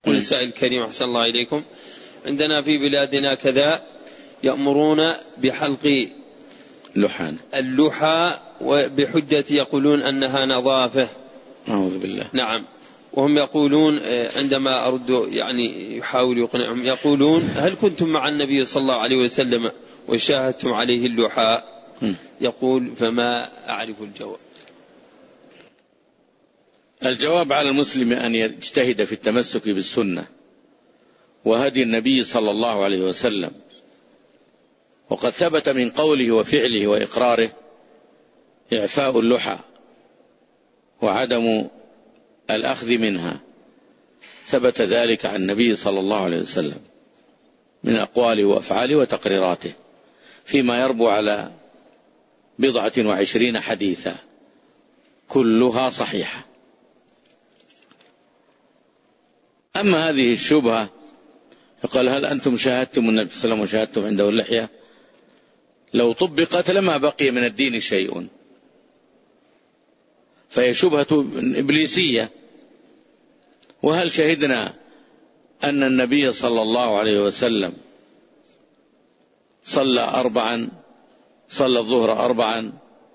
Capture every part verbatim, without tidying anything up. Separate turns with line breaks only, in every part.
قل السائل الكريم أحسن الله إليكم، عندنا في بلادنا كذا يأمرون بحلق
لحان
اللحى وبحجة يقولون أنها نظافة.
أعوذ بالله.
نعم. وهم يقولون عندما أرد يعني يحاول يقنعهم يقولون هل كنتم مع النبي صلى الله عليه وسلم وشاهدتم عليه اللحى؟ يقول فما أعرف الجواب.
الجواب على المسلم أن يجتهد في التمسك بالسنة وهدي النبي صلى الله عليه وسلم، وقد ثبت من قوله وفعله وإقراره إعفاء اللحى وعدم الأخذ منها، ثبت ذلك عن النبي صلى الله عليه وسلم من أقواله وأفعاله وتقريراته فيما يربو على بضعة وعشرين حديثا كلها صحيحة. أما هذه الشبهة يقول هل أنتم شاهدتم النبي صلى الله عليه وسلم وشاهدتم عنده اللحية؟ لو طبقت لما بقي من الدين شيء، فهي شبهة إبليسية. وهل شهدنا أن النبي صلى الله عليه وسلم صلى أربعا، صلى الظهر أربعا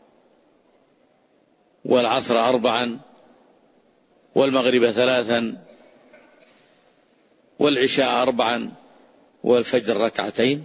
والعصر أربعا والمغرب ثلاثا والعشاء أربعا والفجر ركعتين؟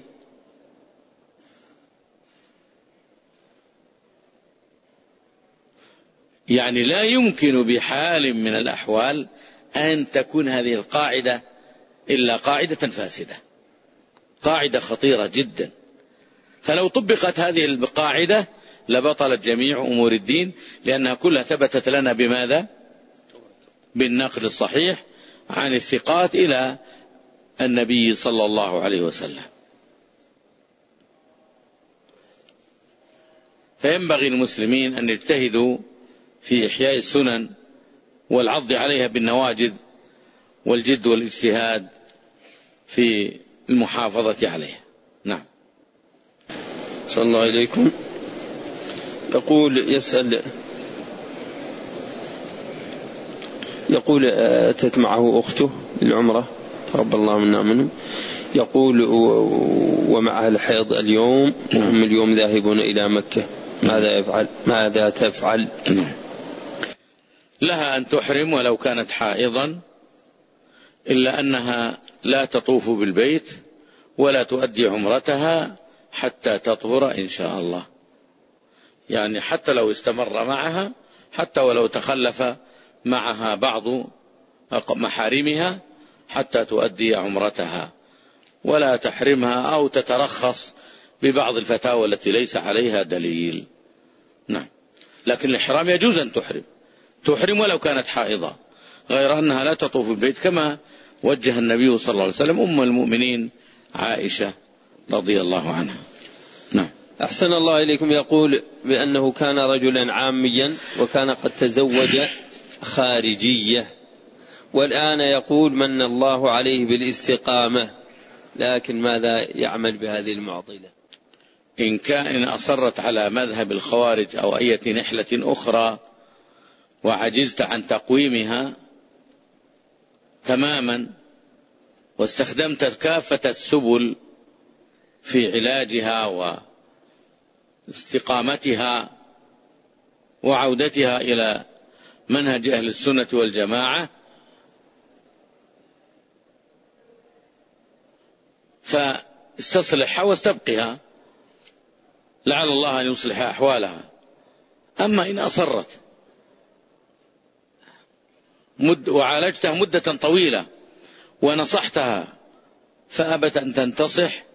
يعني لا يمكن بحال من الأحوال أن تكون هذه القاعدة إلا قاعدة فاسدة، قاعدة خطيرة جدا. فلو طبقت هذه القاعدة لبطلت جميع أمور الدين، لأنها كلها ثبتت لنا بماذا؟ بالنقل الصحيح عن الثقات إلى النبي صلى الله عليه وسلم. فينبغي المسلمين أن يجتهدوا في إحياء السنن والعض عليها بالنواجذ والجد والاجتهاد في المحافظة عليها. نعم.
صلى الله عليكم. يقول يسأل يقول أتت معه أخته للعمرة رب الله منا منهم، يقول ومعها الحيض اليوم وهم اليوم ذاهبون إلى مكة، ماذا يفعل؟ ماذا تفعل؟
لها أن تحرم ولو كانت حائضا، إلا أنها لا تطوف بالبيت ولا تؤدي عمرتها حتى تطهر إن شاء الله. يعني حتى لو استمر معها، حتى ولو تخلف معها بعض محارمها حتى تؤدي عمرتها، ولا تحرمها أو تترخص ببعض الفتاوى التي ليس عليها دليل. نعم. لكن الإحرام يجوز أن تحرم تحرم ولو كانت حائضة، غير أنها لا تطوف البيت، كما وجه النبي صلى الله عليه وسلم أم المؤمنين عائشة رضي الله عنها. نعم.
أحسن الله إليكم. يقول بأنه كان رجلا عاميا وكان قد تزوج خارجية، والآن يقول من الله عليه بالاستقامة، لكن ماذا يعمل بهذه المعضلة؟
إن كان أصرت على مذهب الخوارج أو أي نحلة أخرى وعجزت عن تقويمها تماما واستخدمت كافة السبل في علاجها واستقامتها وعودتها إلى منهج أهل السنة والجماعة، فاستصلحها واستبقها، لعل الله أن يصلح أحوالها. أما إن أصرت مد وعالجتها مدة طويلة ونصحتها فأبت أن تنتصح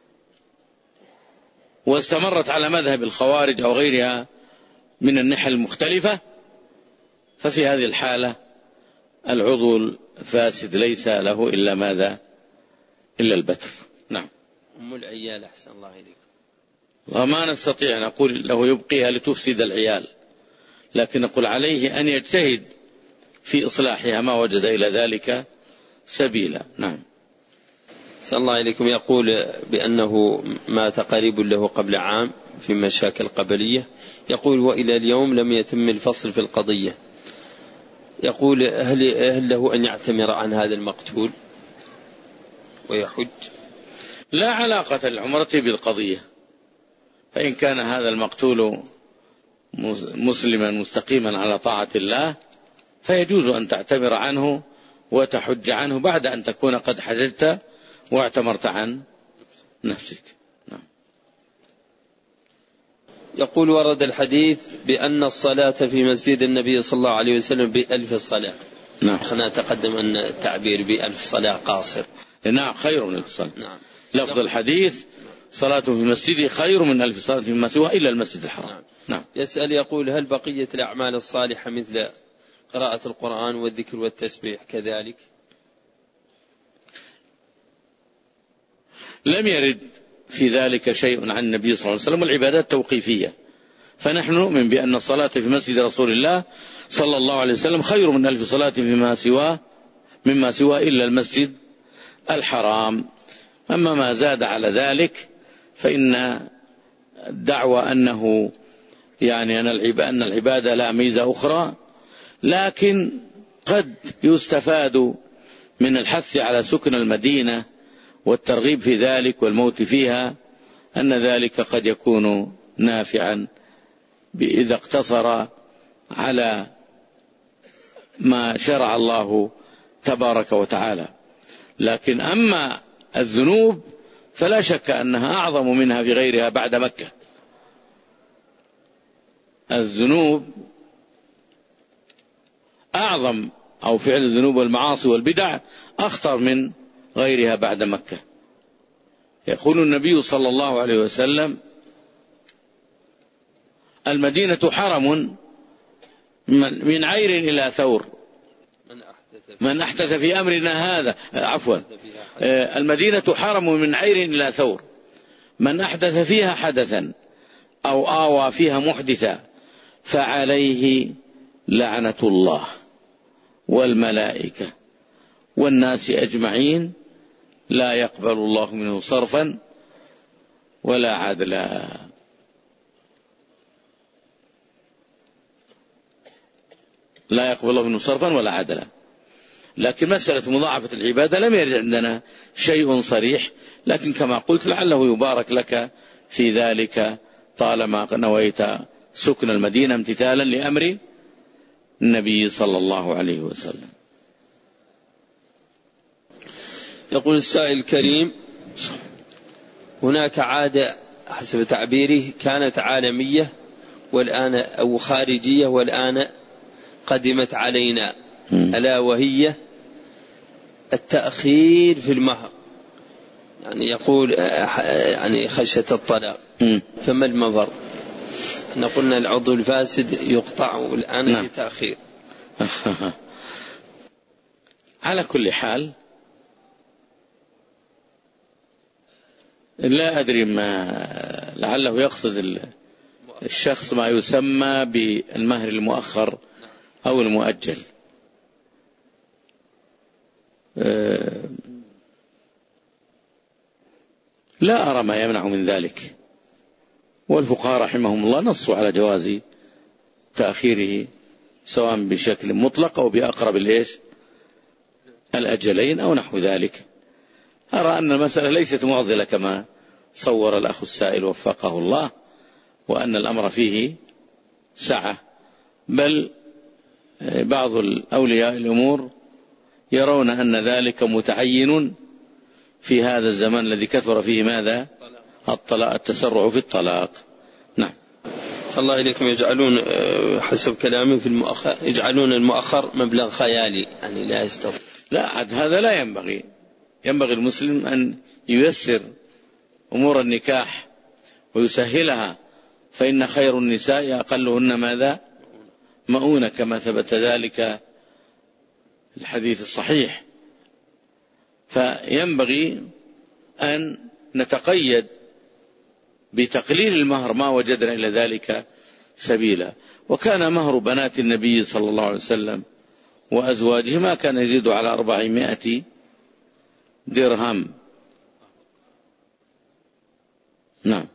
واستمرت على مذهب الخوارج أو غيرها من النحل المختلفة، ففي هذه الحالة العضو الفاسد ليس له إلا ماذا؟ إلا البتر. نعم.
أم العيال أحسن الله إليكم.
وما نستطيع أن نقول له يبقيها لتفسد العيال، لكن نقول عليه أن يجتهد في إصلاحها ما وجد إلى ذلك سبيلا. نعم.
صلى الله عليكم. يقول بأنه مات قريب له قبل عام في مشاكل قبلية، يقول وإلى اليوم لم يتم الفصل في القضية، يقول هل, هل له أن يعتمر عن هذا المقتول ويحج؟
لا علاقة للعمرة بالقضية، فإن كان هذا المقتول مسلما مستقيما على طاعة الله فيجوز أن تعتمر عنه وتحج عنه بعد أن تكون قد حججت واعتمرت عن نفسك. نعم.
يقول ورد الحديث بأن الصلاة في مسجد النبي صلى الله عليه وسلم بألف صلاة.
نعم.
خلنا نتقدم أن التعبير بألف صلاة قاصر.
نعم خير من ألف صلاة.
نعم.
لفظ الحديث صلاة في مسجدي خير من ألف صلاة فيما سواه إلا المسجد الحرام. نعم.
نعم. يسأل يقول هل بقية الأعمال الصالحة مثل قراءة القرآن والذكر والتسبيح كذلك؟
لم يرد في ذلك شيء عن النبي صلى الله عليه وسلم، والعبادات توقيفية، فنحن نؤمن بأن الصلاة في مسجد رسول الله صلى الله عليه وسلم خير من ألف صلاة فيما سواه مما سواه إلا المسجد الحرام. أما ما زاد على ذلك فإن الدعوة أنه يعني أن العبادة لا ميزة أخرى، لكن قد يستفاد من الحث على سكن المدينة والترغيب في ذلك والموت فيها أن ذلك قد يكون نافعا إذا اقتصر على ما شرع الله تبارك وتعالى. لكن أما الذنوب فلا شك أنها أعظم منها في غيرها بعد مكة. الذنوب أعظم، أو فعل الذنوب والمعاصي والبدع أخطر من غيرها بعد مكة. يقول النبي صلى الله عليه وسلم المدينة حرم من عير إلى ثور، من أحدث في أمرنا هذا عفوا المدينة حرم من عير إلى ثور، من أحدث فيها حدثا أو آوى فيها محدثا فعليه لعنة الله والملائكة والناس أجمعين لا يقبل الله منه صرفا ولا عدلا. لا يقبل الله منه صرفا ولا عدلا. لكن مسألة مضاعفة العبادة لم يرد عندنا شيء صريح، لكن كما قلت لعله يبارك لك في ذلك طالما نويت سكن المدينة امتثالا لأمر النبي صلى الله عليه وسلم.
يقول السائل الكريم هناك عادة حسب تعبيره كانت عالمية والآن أو خارجية والآن قدمت علينا، ألا وهي التأخير في المهر، يعني يقول يعني خشية الطلاق، فما المفر؟ احنا قلنا العضو الفاسد يقطع والآن نعم. تأخير.
على كل حال لا أدري ما لعله يقصد الشخص ما يسمى بالمهر المؤخر أو المؤجل. لا أرى ما يمنع من ذلك، والفقهاء رحمهم الله نصوا على جواز تأخيره سواء بشكل مطلق أو بأقرب الإيش الأجلين أو نحو ذلك. أرى أن المسألة ليست معضلة كما صور الأخ السائل وفقه الله، وأن الأمر فيه سعة، بل بعض الأولياء الأمور يرون أن ذلك متعين في هذا الزمان الذي كثر فيه ماذا؟ الطلاق، التسرع في الطلاق. نعم.
الله إليكم يجعلون حسب كلامه في المؤخر يجعلون المؤخر مبلغ خيالي، يعني لا يستطيع.
لا عد هذا لا ينبغي. ينبغي المسلم أن ييسر أمور النكاح ويسهلها، فإن خير النساء أقلهن ماذا؟ مؤونة، كما ثبت ذلك الحديث الصحيح. فينبغي أن نتقيد بتقليل المهر ما وجدنا إلى ذلك سبيلا. وكان مهر بنات النبي صلى الله عليه وسلم وأزواجه ما كان يزيد على أربعمائة درهم. نعم.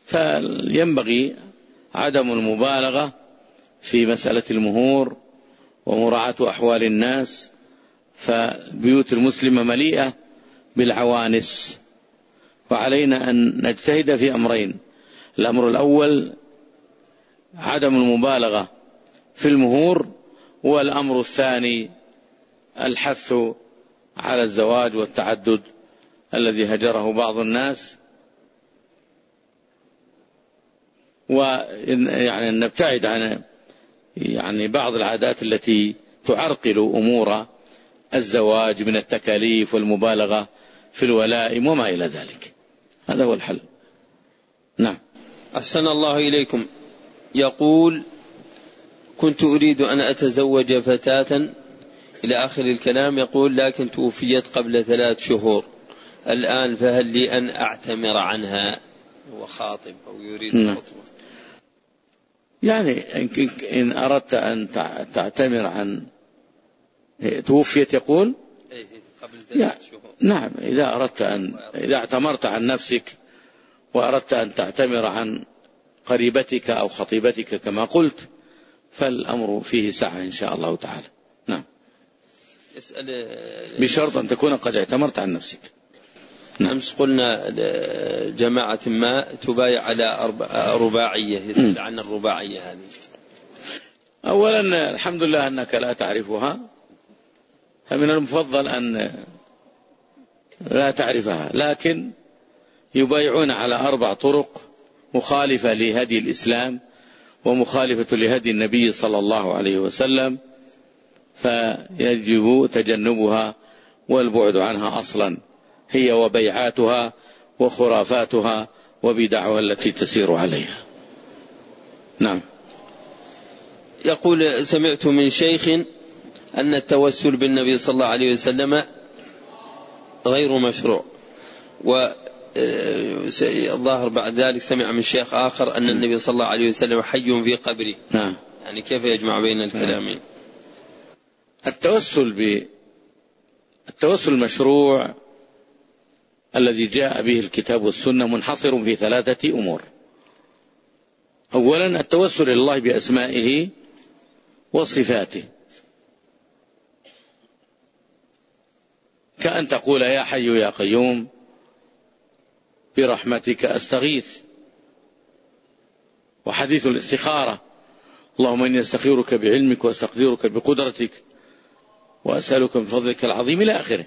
فينبغي عدم المبالغة في مسألة المهور ومراعاة أحوال الناس، فالبيوت المسلمة مليئة بالعوانس، وعلينا أن نجتهد في أمرين: الأمر الأول عدم المبالغة في المهور، والأمر الثاني الحث على الزواج والتعدد الذي هجره بعض الناس، ويعني نبتعد عن يعني بعض العادات التي تعرقل أمور الزواج من التكاليف والمبالغة في الولائم وما إلى ذلك. هذا هو الحل. نعم.
أحسن الله إليكم. يقول: كنت أريد أن أتزوج فتاة إلى آخر الكلام، يقول: لكن توفيت قبل ثلاث شهور الآن، فهل لي أن أعتمر عنها؟ هو خاطب أو يريد الخطبة.
يعني إن أردت أن تعتمر عن توفيت يقول
قبل ثلاث شهور.
نعم، إذا أردت أن إذا اعتمرت عن نفسك وأردت أن تعتمر عن قريبتك أو خطيبتك كما قلت، فالأمر فيه سعة إن شاء الله تعالى. نعم، بشرط أن تكون قد اعتمرت عن نفسك.
نعم. أمس قلنا جماعة ما تبايع على رباعية، يسأل عن الرباعية هذه.
أولا الحمد لله أنك لا تعرفها، فمن المفضل أن لا تعرفها، لكن يبايعون على أربع طرق مخالفة لهدي الإسلام ومخالفة لهدي النبي صلى الله عليه وسلم، فيجب تجنبها والبعد عنها أصلا، هي وبيعاتها وخرافاتها وبدعها التي تسير عليها. نعم.
يقول: سمعت من شيخ أن التوسل بالنبي صلى الله عليه وسلم غير مشروع، والظاهر بعد ذلك سمع من شيخ آخر أن النبي صلى الله عليه وسلم حي في قبره.
نعم.
يعني كيف يجمع بين الكلامين؟
التوسل ب التوسل المشروع الذي جاء به الكتاب والسنة منحصر في ثلاثة أمور. أولا التوسل إلى الله بأسمائه وصفاته، كأن تقول: يا حي يا قيوم برحمتك أستغيث. وحديث الاستخارة: اللهم إني أستخيرك بعلمك وأستقدرك بقدرتك وأسألك من فضلك العظيم إلى آخره.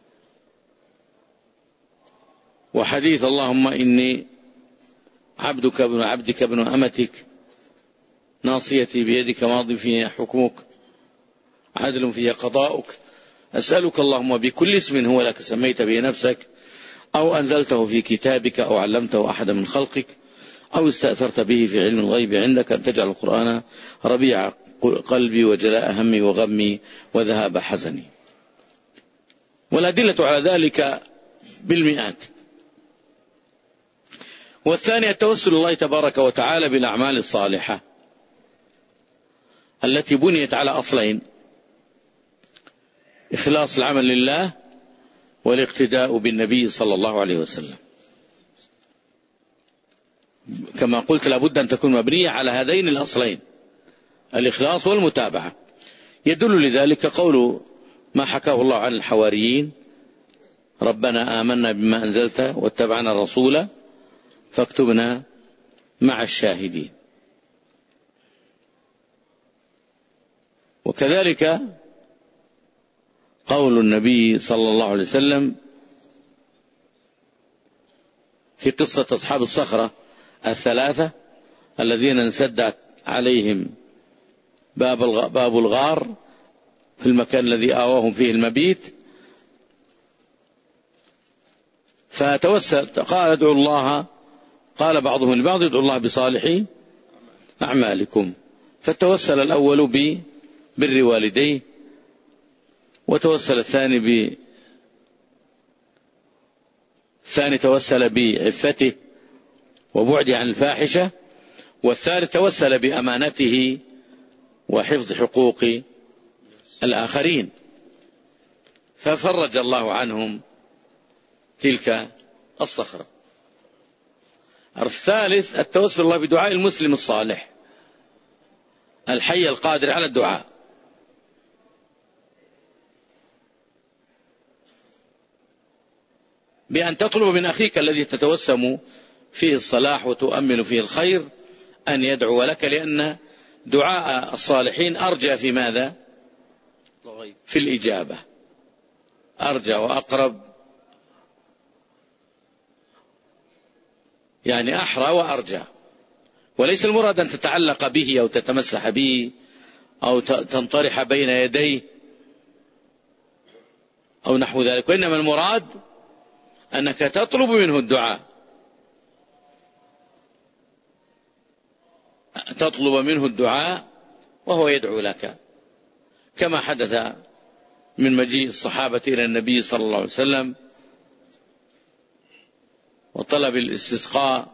وحديث: اللهم إني عبدك ابن عبدك ابن أمتك ناصيتي بيدك ماض في حكمك عدل في قضاؤك أسألك اللهم بكل اسم هو لك سميت به نفسك أو أنزلته في كتابك أو علمته أحد من خلقك أو استأثرت به في علم الغيب عندك أن تجعل القرآن ربيع قلبي وجلاء همي وغمي وذهاب حزني. والأدلة على ذلك بالمئات. والثاني التوسل الله تبارك وتعالى بالأعمال الصالحة التي بنيت على أصلين: إخلاص العمل لله والاقتداء بالنبي صلى الله عليه وسلم. كما قلت لابد أن تكون مبنية على هذين الأصلين، الإخلاص والمتابعة. يدل لذلك قول ما حكاه الله عن الحواريين: ربنا آمنا بما أنزلت واتبعنا الرسول فاكتبنا مع الشاهدين. وكذلك قول النبي صلى الله عليه وسلم في قصة أصحاب الصخرة الثلاثة الذين انسدت عليهم باب باب الغار في المكان الذي آواهم فيه المبيت، فتوسل قال: ادعوا الله، قال بعضهم لبعض: ادعوا الله بصالح أعمالكم. فتوسل الأول ببر والديه، وتوسل الثاني ب الثاني توسل بعفته وبعده عن الفاحشة، والثالث توسل بأمانته وحفظ حقوق الآخرين، ففرج الله عنهم تلك الصخرة. الثالث التوسل الله بدعاء المسلم الصالح الحي القادر على الدعاء، بأن تطلب من أخيك الذي تتوسم فيه الصلاح وتؤمل فيه الخير أن يدعو لك، لأن دعاء الصالحين أرجى في ماذا؟ في الإجابة، أرجى وأقرب، يعني أحرى وأرجى. وليس المراد أن تتعلق به أو تتمسح به أو تنطرح بين يديه أو نحو ذلك، وإنما المراد أنك تطلب منه الدعاء، تطلب منه الدعاء وهو يدعو لك، كما حدث من مجيء الصحابة إلى النبي صلى الله عليه وسلم وطلب الاستسقاء،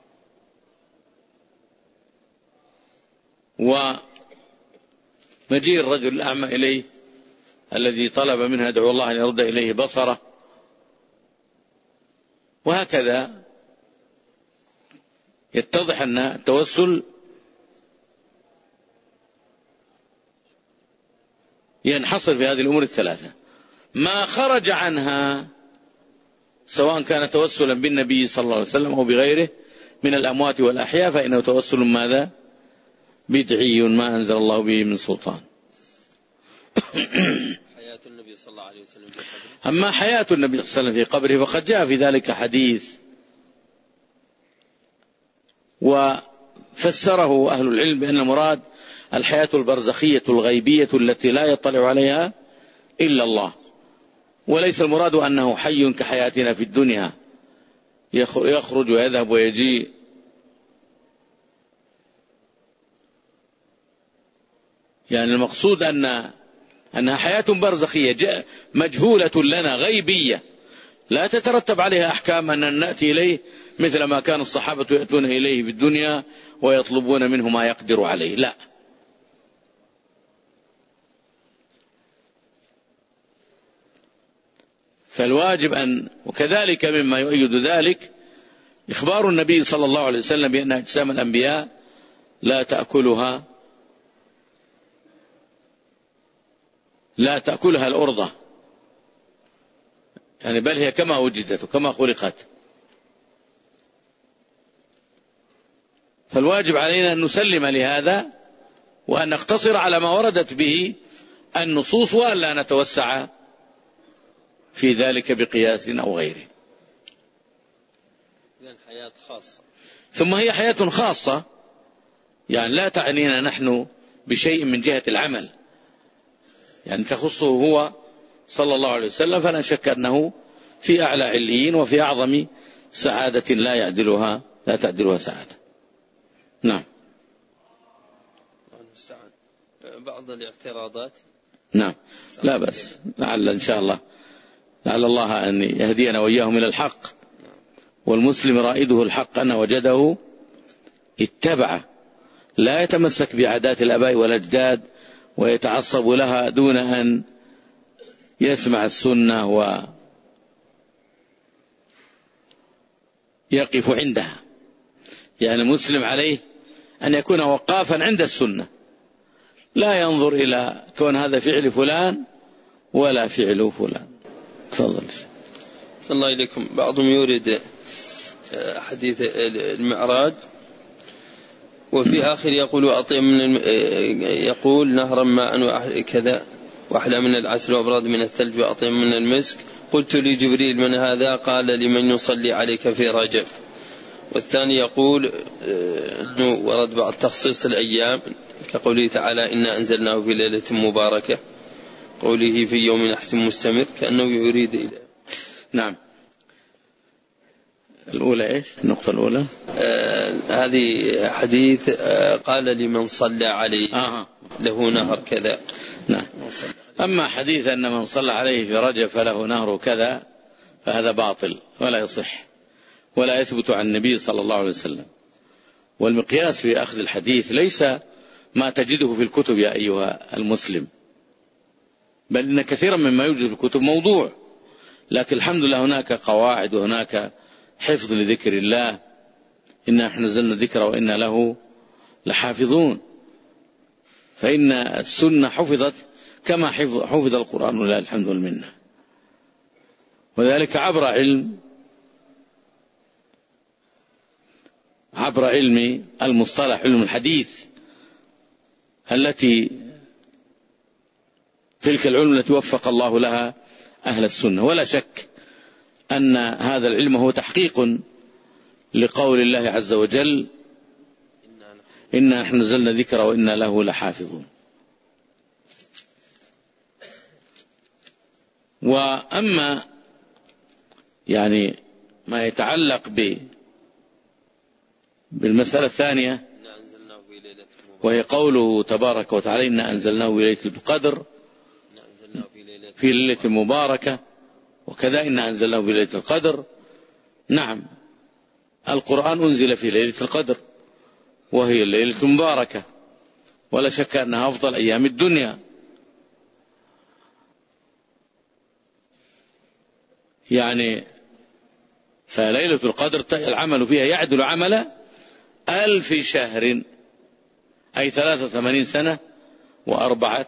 ومجيء الرجل الأعمى إليه الذي طلب منه يدعو الله أن يرد إليه بصره، وهكذا يتضح أن التوسل ينحصر في هذه الأمور الثلاثة. ما خرج عنها سواء كان توسلا بالنبي صلى الله عليه وسلم أو بغيره من الأموات والأحياء فإنه توسل ماذا؟ بدعي ما أنزل الله به من سلطان.
حياة النبي صلى الله عليه وسلم في قبره.
أما حياة النبي صلى الله عليه وسلم في قبره فقد جاء في ذلك حديث وفسره أهل العلم بأن المراد الحياة البرزخية الغيبية التي لا يطلع عليها إلا الله، وليس المراد أنه حي كحياتنا في الدنيا يخرج ويذهب ويجيء، يعني المقصود أن أنها حياة برزخية مجهولة لنا غيبية لا تترتب عليها أحكام أن نأتي إليه مثل ما كان الصحابة يأتون إليه في الدنيا ويطلبون منه ما يقدر عليه، لا. فالواجب أن، وكذلك مما يؤيد ذلك إخبار النبي صلى الله عليه وسلم بأن أجسام الأنبياء لا تأكلها لا تأكلها الأرضة، يعني بل هي كما وجدت وكما خلقت. فالواجب علينا أن نسلم لهذا وأن نقتصر على ما وردت به النصوص وألا نتوسع في ذلك بقياس أو غيره.
إذن حياة خاصة،
ثم هي حياة خاصة، يعني لا تعنينا نحن بشيء من جهة العمل، يعني تخصه هو صلى الله عليه وسلم، فلا شك أنه في أعلى عليين وفي أعظم سعادة لا يعدلها لا تعدلها سعادة. نعم.
بعض الاعتراضات.
نعم لا بس، لعل إن شاء الله لعل الله أن يهدينا وإياهم إلى الحق، والمسلم رائده الحق أن وجده اتبعه، لا يتمسك بعادات الآباء والأجداد ويتعصب لها دون أن يسمع السنة ويقف عندها. يعني المسلم عليه أن يكون وقافا عند السنة، لا ينظر إلى كون هذا فعل فلان ولا فعل فلان. تفضل.
صلى الله إليكم. بعضهم يورد حديث المعراج وفي آخر يقول أطيب من يقول نهرا ماء كذا وأحلى من العسل وأبرد من الثلج وأطيب من المسك. قلت لجبريل من هذا؟ قال لمن يصلي عليك في رجب. والثاني يقول أنه ورد بعض تخصيص الأيام كقوله تعالى إنا أنزلناه في ليلة مباركة، قوله في يوم نحس مستمر، كأنه يريد إلى.
نعم. الأولى إيش؟ النقطة الأولى
آه هذه حديث آه قال لمن صلى عليه
آه.
له نهر كذا.
نعم. أما حديث أن من صلى عليه في رجب فله نهر كذا فهذا باطل ولا يصح ولا يثبت عن النبي صلى الله عليه وسلم. والمقياس في أخذ الحديث ليس ما تجده في الكتب يا أيها المسلم، بل إن كثيرا مما يوجد في الكتب موضوع، لكن الحمد لله هناك قواعد وهناك حفظ لذكر الله، إنا نحن نزلنا الذكر وإنا له لحافظون. فإن السنة حفظت كما حفظ, حفظ القرآن ولله الحمد والمنة. وذلك عبر علم عبر علم المصطلح، علم الحديث، التي تلك العلم التي وفق الله لها أهل السنة. ولا شك أن هذا العلم هو تحقيق لقول الله عز وجل: إنا نحن نزلنا ذكر وإنا له لحافظون. وأما يعني ما يتعلق ب بالمسألة الثانية، وهي قوله تبارك وتعالى: إنا أنزلناه في ليلة القدر في ليلة مباركة، وكذا إنا أنزلناه في ليلة القدر. نعم، القرآن أنزل في ليلة القدر، وهي الليلة المباركة، ولا شك أنها أفضل أيام الدنيا. يعني فليلة القدر العمل فيها يعدل عمل ألف شهر، أي ثلاثة وثمانين سنة وأربعة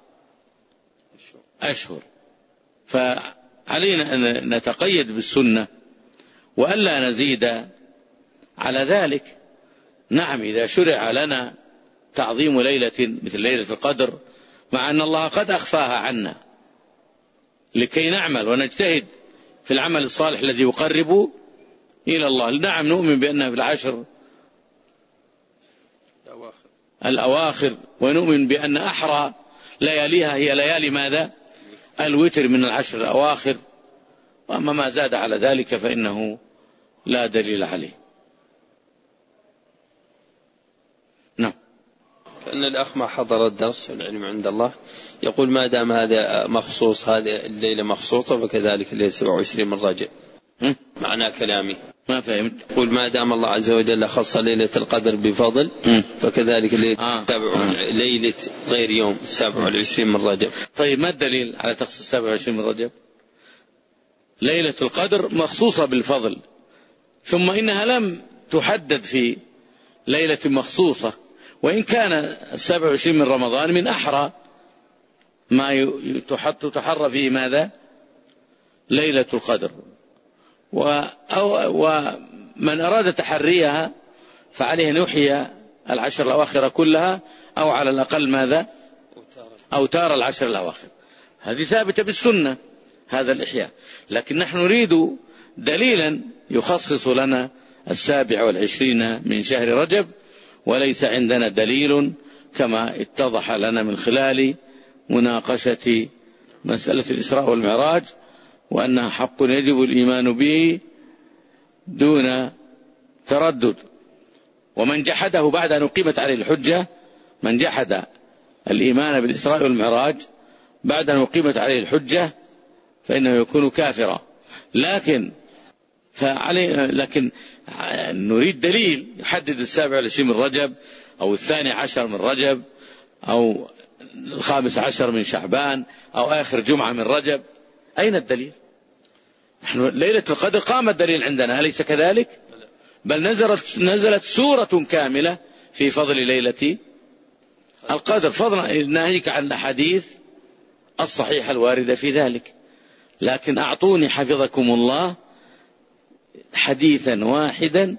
أشهر. فعلينا أن نتقيد بالسنة وألا نزيد على ذلك. نعم، إذا شرع لنا تعظيم ليلة مثل ليلة القدر، مع أن الله قد أخفاها عنا لكي نعمل ونجتهد في العمل الصالح الذي يقرب إلى الله. نعم، نؤمن بأنها في العشر الأواخر، ونؤمن بأن أحرى لياليها هي ليالي ماذا؟ الوتر من العشر الأواخر. وأما ما زاد على ذلك فإنه لا دليل عليه. نعم.
كأن الأخ ما حضر الدرس والعلم عند الله يقول: ما دام هذا مخصوص، هذه الليلة مخصوصة، فكذلك الليلة سبعة وعشرين من رجب. معنى كلامي
ما فهمت.
يقول: ما دام الله عز وجل خص ليلة القدر بفضل، فكذلك ليلة, آه. آه. ليلة غير يوم سبعة وعشرين من رجب.
طيب، ما الدليل على تخصيص سبعة وعشرين من رجب؟ ليلة القدر مخصوصة بالفضل، ثم إنها لم تحدد في ليلة مخصوصة، وإن كان السبع وعشرين من رمضان من أحرى ما تحرى فيه ماذا؟ ليلة القدر. ومن أراد تحريها فعليه أن يحيي العشر الأواخر كلها، أو على الأقل ماذا؟ أوتار العشر الأواخر. هذه ثابتة بالسنة، هذا الإحياء. لكن نحن نريد دليلا يخصص لنا السابع والعشرين من شهر رجب، وليس عندنا دليل كما اتضح لنا من خلال مناقشة مسألة الإسراء والمعراج، وأنها حق يجب الإيمان به دون تردد. ومن جحده بعد أن أقيمت عليه الحجة، من جحد الإيمان بالإسراء والمعراج بعد أن أقيمت عليه الحجة فإنه يكون كافرا. لكن فعلي لكن نريد دليل يحدد السابع والعشرين من رجب، أو الثاني عشر من رجب، أو الخامس عشر من شعبان، أو آخر جمعة من رجب. أين الدليل؟ نحن ليلة القدر قام الدليل عندنا، أليس كذلك؟ بل نزلت, نزلت سورة كاملة في فضل ليلة القدر، فضلا ناهيك عن الأحاديث الصحيحة الواردة في ذلك. لكن أعطوني حفظكم الله حديثا واحدا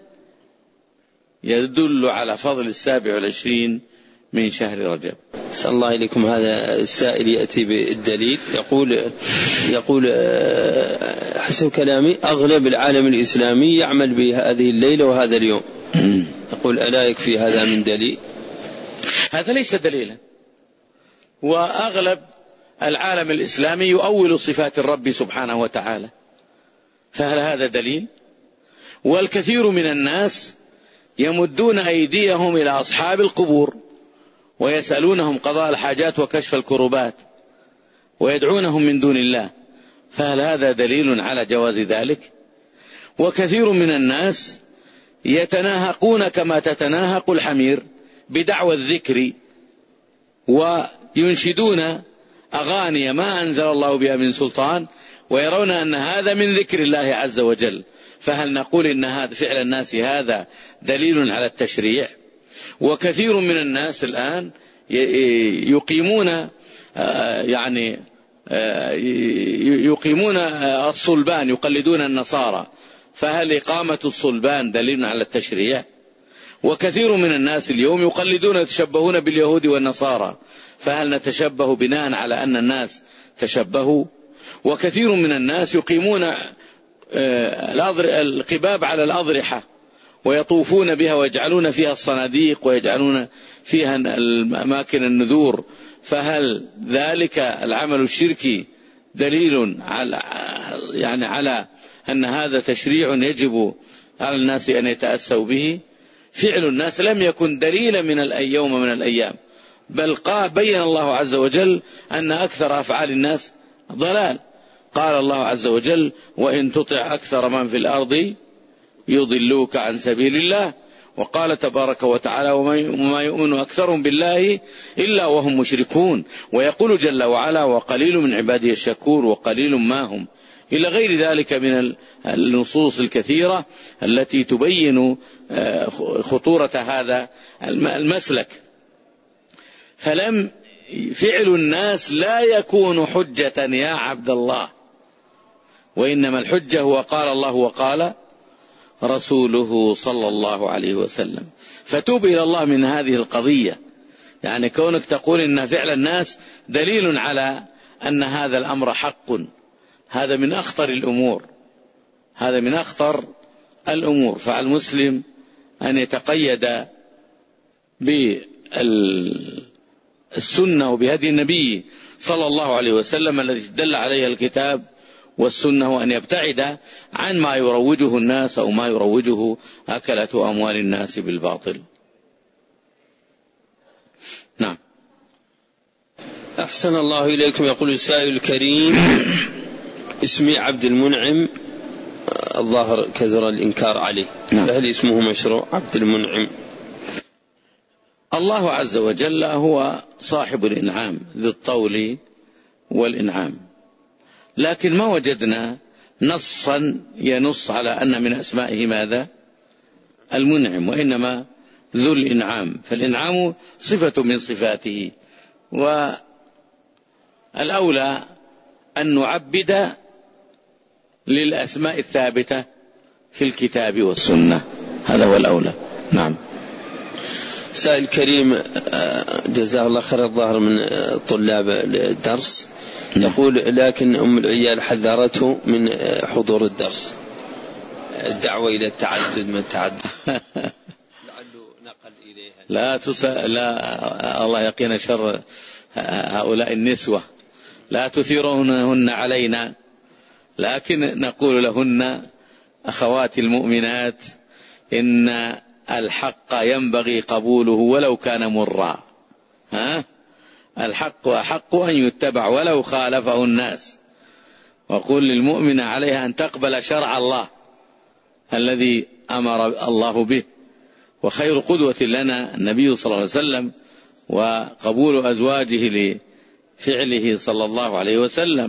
يدل على فضل السابع والعشرين من شهر رجب.
أسأل الله إليكم. هذا السائل يأتي بالدليل، يقول يقول حسب كلامي أغلب العالم الإسلامي يعمل بهذه الليلة وهذا اليوم. يقول: ألا يكفي هذا من دليل؟
هذا ليس دليلا. وأغلب العالم الإسلامي يؤول صفات الرب سبحانه وتعالى، فهل هذا دليل؟ والكثير من الناس يمدون أيديهم إلى أصحاب القبور ويسألونهم قضاء الحاجات وكشف الكربات ويدعونهم من دون الله، فهل هذا دليل على جواز ذلك؟ وكثير من الناس يتناهقون كما تتناهق الحمير بدعوى الذكر، وينشدون أغاني ما أنزل الله بها من سلطان، ويرون أن هذا من ذكر الله عز وجل. فهل نقول إن هذا فعل الناس هذا دليل على التشريع؟ وكثير من الناس الآن يقيمون يعني يقيمون الصلبان، يقلدون النصارى، فهل إقامة الصلبان دليل على التشريع؟ وكثير من الناس اليوم يقلدون يتشبهون باليهود والنصارى، فهل نتشبه بناء على أن الناس تشبهوا؟ وكثير من الناس يقيمون القباب على الأضرحة ويطوفون بها ويجعلون فيها الصناديق ويجعلون فيها أماكن النذور، فهل ذلك العمل الشركي دليل على يعني على أن هذا تشريع يجب على الناس أن يتأسوا به؟ فعل الناس لم يكن دليلا من اليوم من الأيام، بل بين الله عز وجل أن أكثر أفعال الناس ضلال. قال الله عز وجل: وإن تطع أكثر من في الأرض يضلوك عن سبيل الله. وقال تبارك وتعالى: وما يؤمن أكثرهم بالله إلا وهم مشركون. ويقول جل وعلا: وقليل من عبادي الشكور وقليل ما هم، إلى غير ذلك من النصوص الكثيرة التي تبين خطورة هذا المسلك. فلم فعل الناس لا يكون حجة يا عبد الله، وإنما الحجة هو قال الله وقال رسوله صلى الله عليه وسلم. فتوب إلى الله من هذه القضية، يعني كونك تقول إن فعل الناس دليل على أن هذا الأمر حق، هذا من أخطر الأمور، هذا من أخطر الأمور. فعلى المسلم أن يتقيد بالسنة وبهدي النبي صلى الله عليه وسلم الذي دل عليه الكتاب والسنة، وأن يبتعد عن ما يروجه الناس أو ما يروجه أكلة أموال الناس بالباطل. نعم.
أحسن الله إليكم. يقول السائل الكريم: اسمي عبد المنعم، الظاهر كثر الإنكار عليه، فهل اسمه مشروع عبد المنعم؟
الله عز وجل هو صاحب الإنعام، ذو الطول والإنعام، لكن ما وجدنا نصا ينص على أن من أسمائه ماذا؟ المنعم، وإنما ذو الإنعام، فالإنعام صفة من صفاته. والأولى أن نعبد للأسماء الثابتة في الكتاب والسنة، هذا هو الأولى. نعم.
سائل كريم جزاه الله خير، الظاهر من طلاب الدرس، يقول: لكن أم العيال حذرته من حضور الدرس، الدعوة إلى التعدد من التعدد لعله نقل إليها.
لا تسأل، لا، الله يقينا شر هؤلاء النسوة، لا تثيرونهن علينا، لكن نقول لهن أخوات المؤمنات إن الحق ينبغي قبوله ولو كان مرا، ها؟ الحق أحق أن يتبع ولو خالفه الناس. وقل للمؤمن عليها أن تقبل شرع الله الذي أمر الله به، وخير قدوة لنا النبي صلى الله عليه وسلم، وقبول أزواجه لفعله صلى الله عليه وسلم.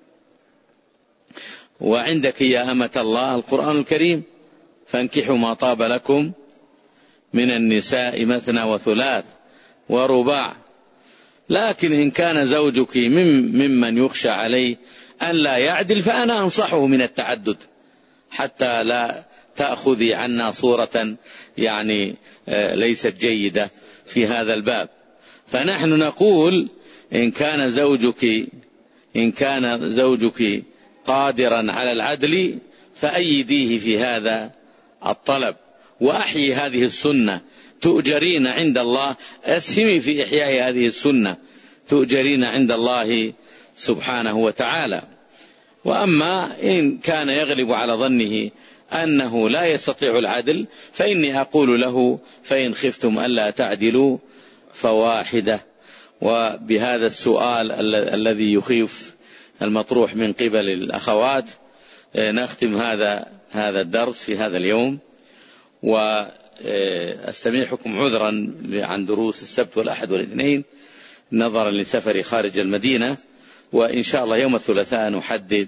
وعندك يا أمة الله القرآن الكريم: فانكحوا ما طاب لكم من النساء مثنى وثلاث ورباع. لكن إن كان زوجك ممن يخشى عليه أن لا يعدل فأنا أنصحه من التعدد، حتى لا تأخذي عنا صورة يعني ليست جيدة في هذا الباب. فنحن نقول: إن كان زوجك إن كان زوجك قادرا على العدل فأيديه في هذا الطلب، وأحيي هذه السنة، تؤجرين عند الله، أسهمي في إحياء هذه السنة، تؤجرين عند الله سبحانه وتعالى. وأما إن كان يغلب على ظنه أنه لا يستطيع العدل فإني أقول له: فإن خفتم ألا تعدلوا فواحدة. وبهذا السؤال الذي يخيف المطروح من قبل الأخوات نختم هذا هذا الدرس في هذا اليوم، وأستميحكم عذرا عن دروس السبت والأحد والاثنين نظرا لسفري خارج المدينة. وإن شاء الله يوم الثلاثاء نحدد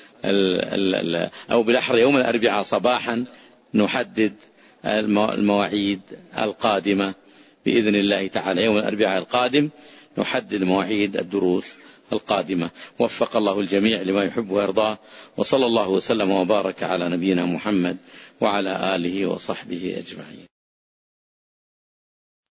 أو بالأحرى يوم الأربعاء صباحا نحدد المواعيد القادمة بإذن الله تعالى. يوم الأربعاء القادم نحدد مواعيد الدروس القادمة. وفق الله الجميع لما يحب ويرضاه، وصلى الله وسلم وبارك على نبينا محمد وعلى آله وصحبه أجمعين.